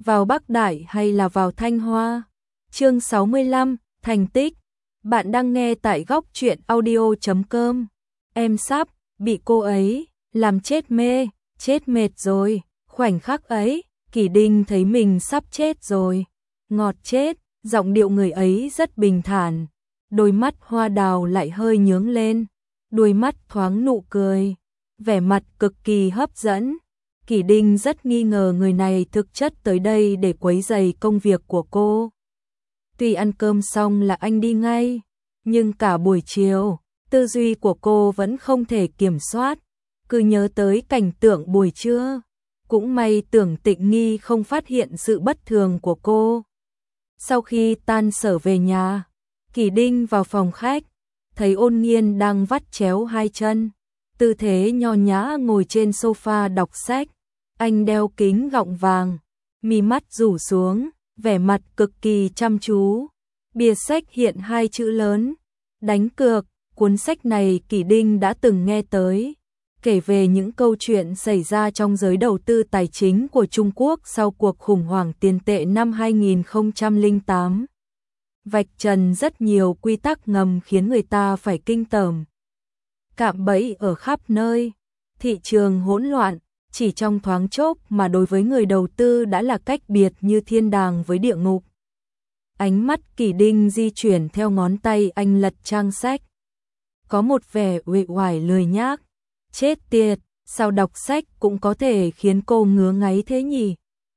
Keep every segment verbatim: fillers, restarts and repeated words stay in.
vào Bắc Đại hay là vào Thanh Hoa? Chương sáu mươi lăm, thành tích. Bạn đang nghe tại góc truyện audio chấm com. Em sắp bị cô ấy làm chết mê, chết mệt rồi. Khoảnh khắc ấy, Kỷ Đinh thấy mình sắp chết rồi. Ngọt chết, giọng điệu người ấy rất bình thản. Đôi mắt hoa đào lại hơi nhướng lên, đôi mắt thoáng nụ cười, vẻ mặt cực kỳ hấp dẫn. Kỷ Đinh rất nghi ngờ người này thực chất tới đây để quấy rầy công việc của cô. Tuy ăn cơm xong là anh đi ngay, nhưng cả buổi chiều, tư duy của cô vẫn không thể kiểm soát, cứ nhớ tới cảnh tượng buổi trưa. Cũng may Tưởng Tịnh Nghi không phát hiện sự bất thường của cô. Sau khi tan sở về nhà, Kỷ Đinh vào phòng khách, thấy Ôn Nghiên đang vắt chéo hai chân, tư thế nho nhã ngồi trên sofa đọc sách. Anh đeo kính gọng vàng, mí mắt rủ xuống, vẻ mặt cực kỳ chăm chú. Bìa sách hiện hai chữ lớn, đánh cược. Cuốn sách này Kỷ Đinh đã từng nghe tới, kể về những câu chuyện xảy ra trong giới đầu tư tài chính của Trung Quốc sau cuộc khủng hoảng tiền tệ năm hai nghìn không trăm lẻ tám. Vạch trần rất nhiều quy tắc ngầm khiến người ta phải kinh tởm. Cạm bẫy ở khắp nơi, thị trường hỗn loạn, chỉ trong thoáng chốc mà đối với người đầu tư đã là cách biệt như thiên đàng với địa ngục. Ánh mắt Kỷ Đinh di chuyển theo ngón tay anh lật trang sách. Có một vẻ uể oải lười nhác. Chết tiệt, sao đọc sách cũng có thể khiến cô ngứa ngáy thế nhỉ?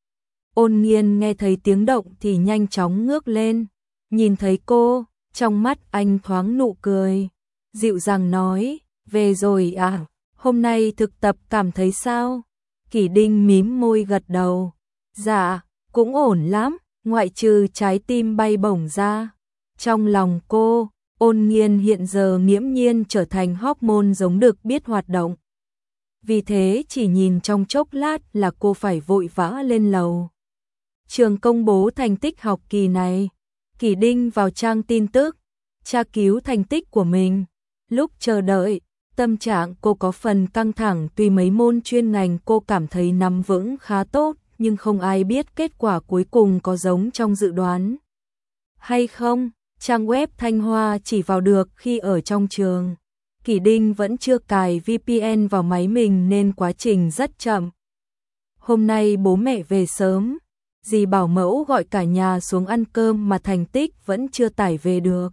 Ôn Nghiên nghe thấy tiếng động thì nhanh chóng ngước lên. Nhìn thấy cô, trong mắt anh thoáng nụ cười. Dịu dàng nói, về rồi à, hôm nay thực tập cảm thấy sao? Kỷ Đinh mím môi gật đầu. Dạ, cũng ổn lắm, ngoại trừ trái tim bay bổng ra. Trong lòng cô, Ôn Nghiên hiện giờ nghiễm nhiên trở thành hormone giống được biết hoạt động. Vì thế chỉ nhìn trong chốc lát là cô phải vội vã lên lầu. Trường công bố thành tích học kỳ này. Kỷ Đinh vào trang tin tức, tra cứu thành tích của mình. Lúc chờ đợi, tâm trạng cô có phần căng thẳng, tuy mấy môn chuyên ngành cô cảm thấy nắm vững khá tốt, nhưng không ai biết kết quả cuối cùng có giống trong dự đoán hay không. Trang web Thanh Hoa chỉ vào được khi ở trong trường. Kỷ Đinh vẫn chưa cài vê pê en vào máy mình nên quá trình rất chậm. Hôm nay bố mẹ về sớm, dì bảo mẫu gọi cả nhà xuống ăn cơm mà thành tích vẫn chưa tải về được.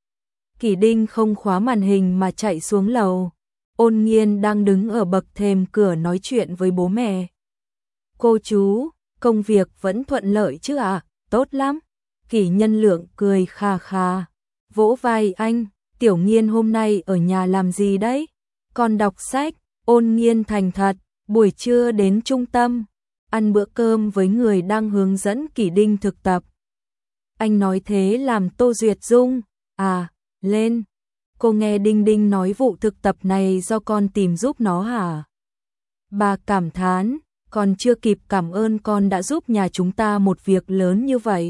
Kỷ Đinh không khóa màn hình mà chạy xuống lầu. Ôn Nghiên đang đứng ở bậc thềm cửa nói chuyện với bố mẹ. Cô chú, công việc vẫn thuận lợi chứ ạ? À? Tốt lắm. Kỷ Nhân Lượng cười kha kha, vỗ vai anh. Tiểu Nghiên hôm nay ở nhà làm gì đấy? Con đọc sách. Ôn Nghiên thành thật, buổi trưa đến trung tâm, ăn bữa cơm với người đang hướng dẫn Kỷ Đinh thực tập. Anh nói thế làm Tô Duyệt Dung, à, lên. Cô nghe Đinh Đinh nói vụ thực tập này do con tìm giúp nó hả? Bà cảm thán, còn chưa kịp cảm ơn con đã giúp nhà chúng ta một việc lớn như vậy.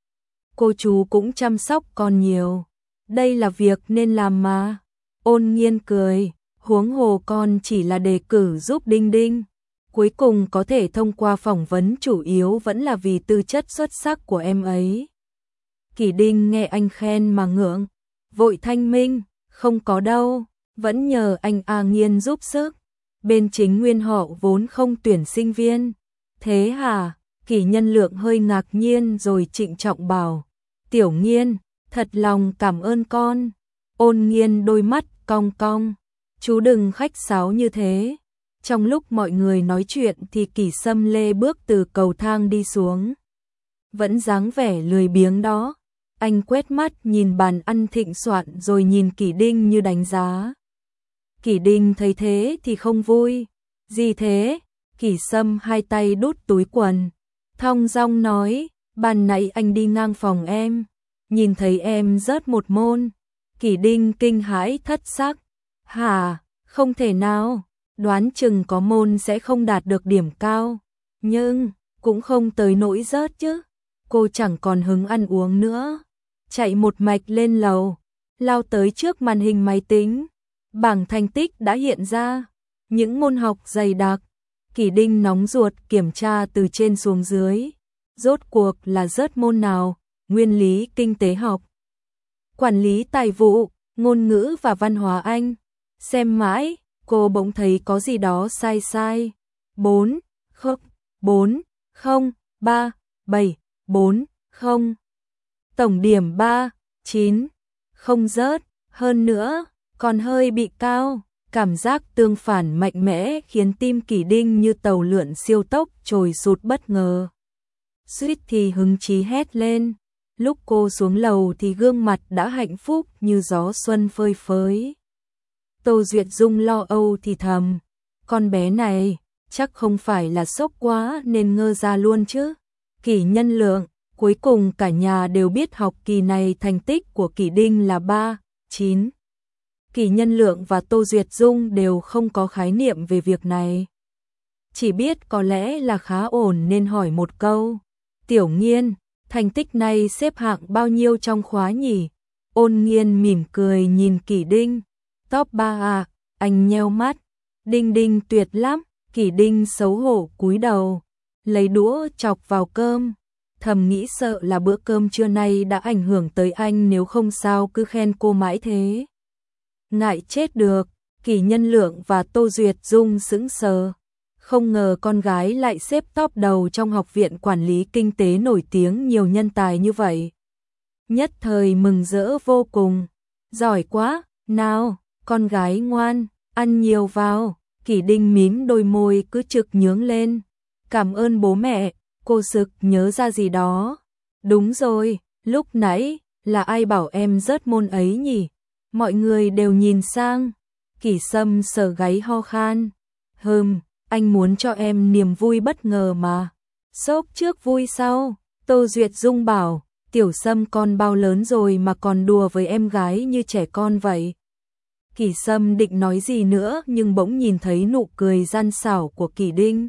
Cô chú cũng chăm sóc con nhiều. Đây là việc nên làm mà. Ôn Nghiên cười, huống hồ con chỉ là đề cử giúp Đinh Đinh. Cuối cùng có thể thông qua phỏng vấn chủ yếu vẫn là vì tư chất xuất sắc của em ấy. Kỷ Đinh nghe anh khen mà ngượng, vội thanh minh, không có đâu, vẫn nhờ anh A Nghiên giúp sức. Bên chính nguyên họ vốn không tuyển sinh viên. Thế hả? Kỷ Nhân Lượng hơi ngạc nhiên rồi trịnh trọng bảo, Tiểu Nghiên, thật lòng cảm ơn con. Ôn Nghiên đôi mắt cong cong, chú đừng khách sáo như thế. Trong lúc mọi người nói chuyện thì Kỷ Sâm Lê bước từ cầu thang đi xuống. Vẫn dáng vẻ lười biếng đó. Anh quét mắt nhìn bàn ăn thịnh soạn rồi nhìn Kỷ Đinh như đánh giá. Kỷ Đinh thấy thế thì không vui. Gì thế? Kỷ Sâm hai tay đút túi quần, thong dong nói, ban nãy anh đi ngang phòng em, nhìn thấy em rớt một môn. Kỷ Đinh kinh hãi thất sắc. Hả? Không thể nào, đoán chừng có môn sẽ không đạt được điểm cao, nhưng cũng không tới nỗi rớt chứ. Cô chẳng còn hứng ăn uống nữa, chạy một mạch lên lầu, lao tới trước màn hình máy tính. Bảng thành tích đã hiện ra, những môn học dày đặc. Kỷ Đinh nóng ruột kiểm tra từ trên xuống dưới, Rốt cuộc là rớt môn nào? Nguyên lý kinh tế học, quản lý tài vụ, ngôn ngữ và văn hóa Anh. Xem mãi, cô bỗng thấy có gì đó sai sai. bốn, không, bốn, không, ba, bảy, bốn, không. Tổng điểm ba, chín, không rớt, hơn nữa, còn hơi bị cao. Cảm giác tương phản mạnh mẽ khiến tim Kỷ Đinh như tàu lượn siêu tốc trồi sụt bất ngờ. Suýt thì hứng chí hét lên. Lúc cô xuống lầu thì gương mặt đã hạnh phúc như gió xuân phơi phới. Tô Duyệt Dung lo âu thì thầm, con bé này chắc không phải là sốc quá nên ngơ ra luôn chứ. Kỷ Nhân Lượng, cuối cùng cả nhà đều biết học kỳ này thành tích của Kỷ Đinh là ba, chín. Kỷ Nhân Lượng và Tô Duyệt Dung đều không có khái niệm về việc này. Chỉ biết có lẽ là khá ổn nên hỏi một câu. Tiểu Nghiên, thành tích này xếp hạng bao nhiêu trong khóa nhỉ? Ôn Nghiên mỉm cười nhìn Kỷ Đinh. Top ba à, anh nheo mắt. Đinh Đinh tuyệt lắm. Kỷ Đinh xấu hổ cúi đầu, lấy đũa chọc vào cơm. Thầm nghĩ sợ là bữa cơm trưa nay đã ảnh hưởng tới anh, nếu không sao cứ khen cô mãi thế. Ngại chết được, Kỷ Nhân Lượng và Tô Duyệt Dung sững sờ. Không ngờ con gái lại xếp top đầu trong học viện quản lý kinh tế nổi tiếng nhiều nhân tài như vậy. Nhất thời mừng rỡ vô cùng. Giỏi quá, nào, con gái ngoan, ăn nhiều vào. Kỷ Đinh mím đôi môi cứ trực nhướng lên. Cảm ơn bố mẹ, cô sực nhớ ra gì đó. Đúng rồi, lúc nãy, là ai bảo em rớt môn ấy nhỉ? Mọi người đều nhìn sang. Kỷ Sâm sờ gáy ho khan. Hừm, anh muốn cho em niềm vui bất ngờ mà. Sốc trước vui sau. Tô Duyệt Dung bảo, Tiểu Sâm con bao lớn rồi mà còn đùa với em gái như trẻ con vậy. Kỷ Sâm định nói gì nữa nhưng bỗng nhìn thấy nụ cười gian xảo của Kỷ Đinh.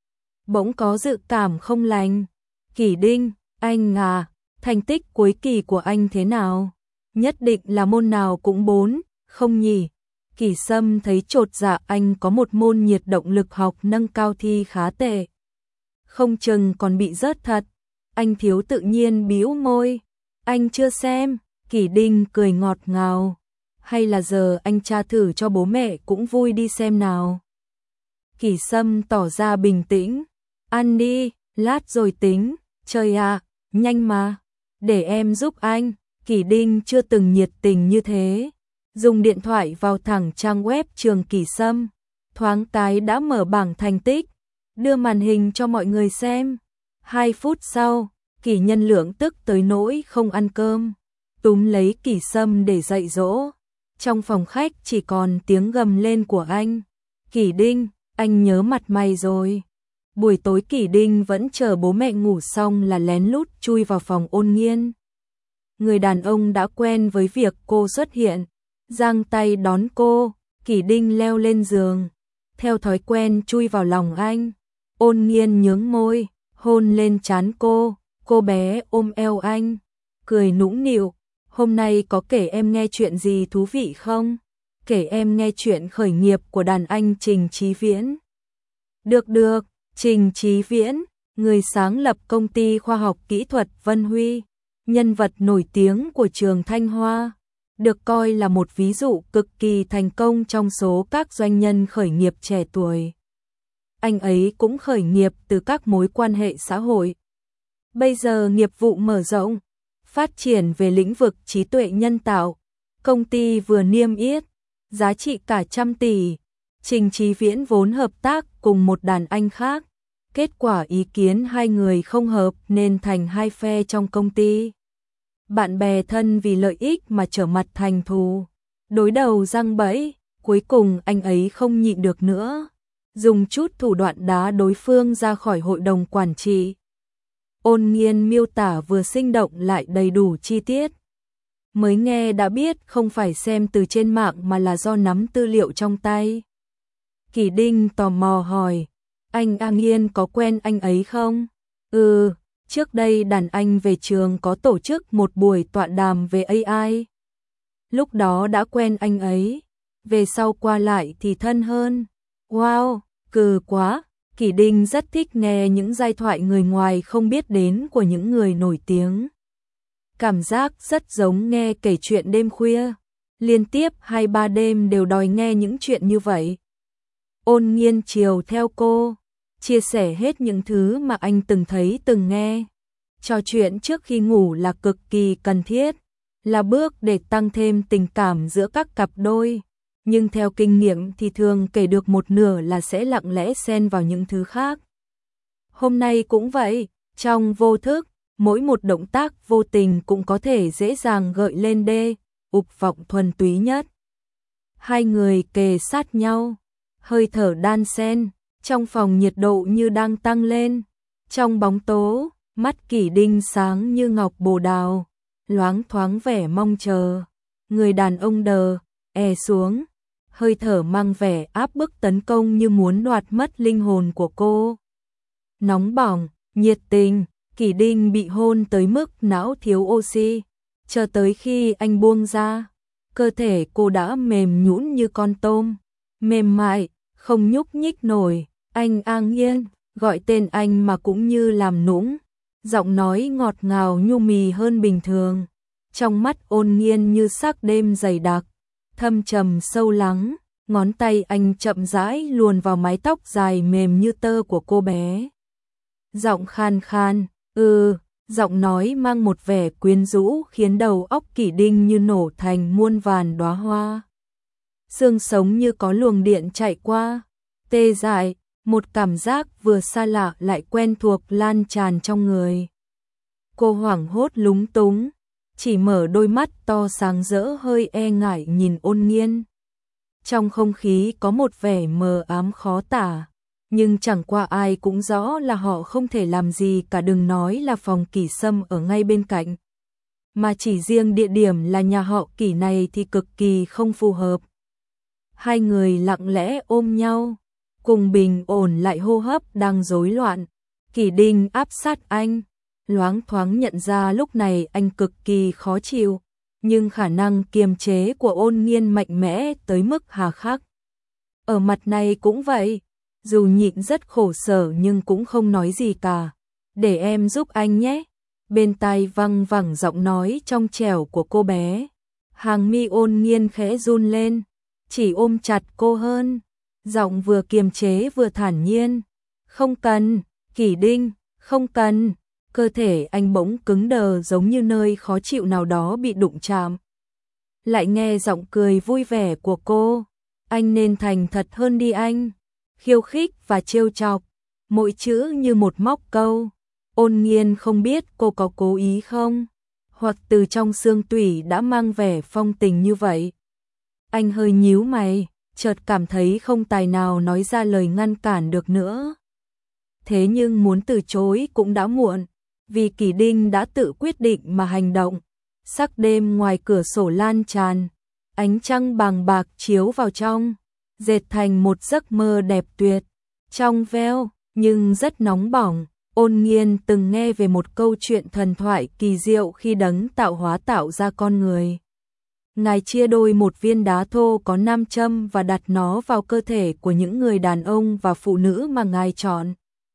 Bỗng có dự cảm không lành. Kỷ Đinh, anh à, thành tích cuối kỳ của anh thế nào? Nhất định là môn nào cũng bốn, không nhỉ? Kỷ Sâm thấy chột dạ, anh có một môn nhiệt động lực học nâng cao thi khá tệ. Không chừng còn bị rớt thật. Anh thiếu tự nhiên bĩu môi. Anh chưa xem. Kỷ Đinh cười ngọt ngào. Hay là giờ anh tra thử cho bố mẹ cũng vui đi xem nào. Kỷ Sâm tỏ ra bình tĩnh. Ăn đi, lát rồi tính. Trời ạ, nhanh mà. Để em giúp anh. Kỷ Đinh chưa từng nhiệt tình như thế. Dùng điện thoại vào thẳng trang web trường Kỷ Sâm. Thoáng cái đã mở bảng thành tích. Đưa màn hình cho mọi người xem. Hai phút sau, Kỷ Nhân Lượng tức tới nỗi không ăn cơm. Túm lấy Kỷ Sâm để dạy dỗ. Trong phòng khách chỉ còn tiếng gầm lên của anh. Kỷ Đinh, anh nhớ mặt mày rồi. Buổi tối Kỷ Đinh vẫn chờ bố mẹ ngủ xong là lén lút chui vào phòng Ôn Nghiên. Người đàn ông đã quen với việc cô xuất hiện. Giang tay đón cô, Kỷ Đinh leo lên giường. Theo thói quen chui vào lòng anh. Ôn Nghiên nhướng môi, hôn lên trán cô. Cô bé ôm eo anh, cười nũng nịu. Hôm nay có kể em nghe chuyện gì thú vị không? Kể em nghe chuyện khởi nghiệp của đàn anh Trình Chí Viễn. Được được, Trình Chí Viễn, người sáng lập công ty khoa học kỹ thuật Vân Huy, nhân vật nổi tiếng của trường Thanh Hoa, được coi là một ví dụ cực kỳ thành công trong số các doanh nhân khởi nghiệp trẻ tuổi. Anh ấy cũng khởi nghiệp từ các mối quan hệ xã hội. Bây giờ nghiệp vụ mở rộng, phát triển về lĩnh vực trí tuệ nhân tạo. Công ty vừa niêm yết, giá trị cả trăm tỷ. Trình Chí Viễn vốn hợp tác cùng một đàn anh khác. Kết quả ý kiến hai người không hợp nên thành hai phe trong công ty. Bạn bè thân vì lợi ích mà trở mặt thành thù. Đối đầu giăng bẫy, cuối cùng anh ấy không nhịn được nữa. Dùng chút thủ đoạn đá đối phương ra khỏi hội đồng quản trị. Ôn Nghiên miêu tả vừa sinh động lại đầy đủ chi tiết. Mới nghe đã biết không phải xem từ trên mạng mà là do nắm tư liệu trong tay. Kỷ Đinh tò mò hỏi, anh A Nghiên có quen anh ấy không? Ừ, trước đây đàn anh về trường có tổ chức một buổi tọa đàm về a i. Lúc đó đã quen anh ấy, về sau qua lại thì thân hơn. Wow, cừ quá, Kỷ Đinh rất thích nghe những giai thoại người ngoài không biết đến của những người nổi tiếng. Cảm giác rất giống nghe kể chuyện đêm khuya, liên tiếp hai ba đêm đều đòi nghe những chuyện như vậy. Ôn Nghiên chiều theo cô, chia sẻ hết những thứ mà anh từng thấy từng nghe. Trò chuyện trước khi ngủ là cực kỳ cần thiết, là bước để tăng thêm tình cảm giữa các cặp đôi. Nhưng theo kinh nghiệm thì thường kể được một nửa là sẽ lặng lẽ xen vào những thứ khác. Hôm nay cũng vậy, trong vô thức, mỗi một động tác vô tình cũng có thể dễ dàng gợi lên đê, ục vọng thuần túy nhất. Hai người kề sát nhau, hơi thở đan xen, trong phòng nhiệt độ như đang tăng lên. Trong bóng tố, mắt Kỷ Đinh sáng như ngọc bồ đào, loáng thoáng vẻ mong chờ. Người đàn ông đờ, e xuống, hơi thở mang vẻ áp bức tấn công như muốn đoạt mất linh hồn của cô. Nóng bỏng, nhiệt tình, Kỷ Đinh bị hôn tới mức não thiếu oxy, chờ tới khi anh buông ra, cơ thể cô đã mềm nhũn như con tôm, mềm mại, không nhúc nhích nổi. Anh An Nghiên, gọi tên anh mà cũng như làm nũng, giọng nói ngọt ngào nhu mì hơn bình thường. Trong mắt Ôn Nghiên như sắc đêm dày đặc, thâm trầm sâu lắng, ngón tay anh chậm rãi luồn vào mái tóc dài mềm như tơ của cô bé. Giọng khan khan, ừ, giọng nói mang một vẻ quyến rũ khiến đầu óc Kỷ Đinh như nổ thành muôn vàn đóa hoa. Xương sống như có luồng điện chạy qua, tê dại, một cảm giác vừa xa lạ lại quen thuộc lan tràn trong người. Cô hoảng hốt lúng túng, chỉ mở đôi mắt to sáng rỡ hơi e ngại nhìn Ôn Nghiên. Trong không khí có một vẻ mờ ám khó tả, nhưng chẳng qua ai cũng rõ là họ không thể làm gì cả, đừng nói là phòng Kỷ Sâm ở ngay bên cạnh. Mà chỉ riêng địa điểm là nhà họ Kỷ này thì cực kỳ không phù hợp. Hai người lặng lẽ ôm nhau, cùng bình ổn lại hô hấp đang rối loạn. Kỷ Đinh áp sát anh, loáng thoáng nhận ra lúc này anh cực kỳ khó chịu, nhưng khả năng kiềm chế của Ôn Nghiên mạnh mẽ tới mức hà khắc. Ở mặt này cũng vậy, dù nhịn rất khổ sở nhưng cũng không nói gì cả. Để em giúp anh nhé. Bên tai văng vẳng giọng nói trong trẻo của cô bé. Hàng mi Ôn Nghiên khẽ run lên, chỉ ôm chặt cô hơn. Giọng vừa kiềm chế vừa thản nhiên. Không cần, Kỷ Đinh, không cần. Cơ thể anh bỗng cứng đờ giống như nơi khó chịu nào đó bị đụng chạm. Lại nghe giọng cười vui vẻ của cô. Anh nên thành thật hơn đi anh. Khiêu khích và trêu chọc, mỗi chữ như một móc câu. Ôn Nghiên không biết cô có cố ý không, hoặc từ trong xương tủy đã mang vẻ phong tình như vậy. Anh hơi nhíu mày, chợt cảm thấy không tài nào nói ra lời ngăn cản được nữa. Thế nhưng muốn từ chối cũng đã muộn, vì Kỷ Đinh đã tự quyết định mà hành động. Sắc đêm ngoài cửa sổ lan tràn, ánh trăng bàng bạc chiếu vào trong, dệt thành một giấc mơ đẹp tuyệt, trong veo, nhưng rất nóng bỏng. Ôn Nghiên từng nghe về một câu chuyện thần thoại kỳ diệu khi Đấng tạo hóa tạo ra con người. Ngài chia đôi một viên đá thô có nam châm và đặt nó vào cơ thể của những người đàn ông và phụ nữ mà Ngài chọn.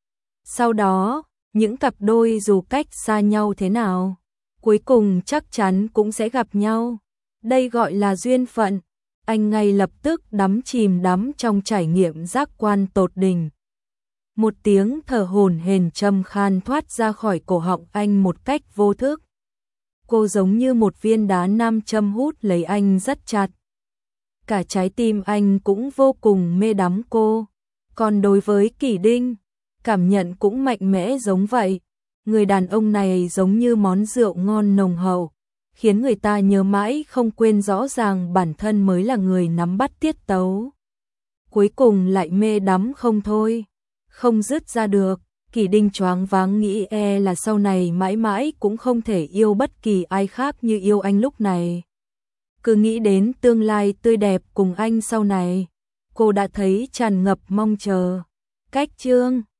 Sau đó, những cặp đôi dù cách xa nhau thế nào, cuối cùng chắc chắn cũng sẽ gặp nhau. Đây gọi là duyên phận. Anh ngay lập tức đắm chìm đắm trong trải nghiệm giác quan tột đỉnh. Một tiếng thở hổn hển trầm khan thoát ra khỏi cổ họng anh một cách vô thức. Cô giống như một viên đá nam châm hút lấy anh rất chặt. Cả trái tim anh cũng vô cùng mê đắm cô. Còn đối với Kỷ Đinh, cảm nhận cũng mạnh mẽ giống vậy. Người đàn ông này giống như món rượu ngon nồng hậu, khiến người ta nhớ mãi không quên, rõ ràng bản thân mới là người nắm bắt tiết tấu. Cuối cùng lại mê đắm không thôi, không dứt ra được. Kỷ Đinh choáng váng nghĩ e là sau này mãi mãi cũng không thể yêu bất kỳ ai khác như yêu anh lúc này. Cứ nghĩ đến tương lai tươi đẹp cùng anh sau này, cô đã thấy tràn ngập mong chờ. Cách chương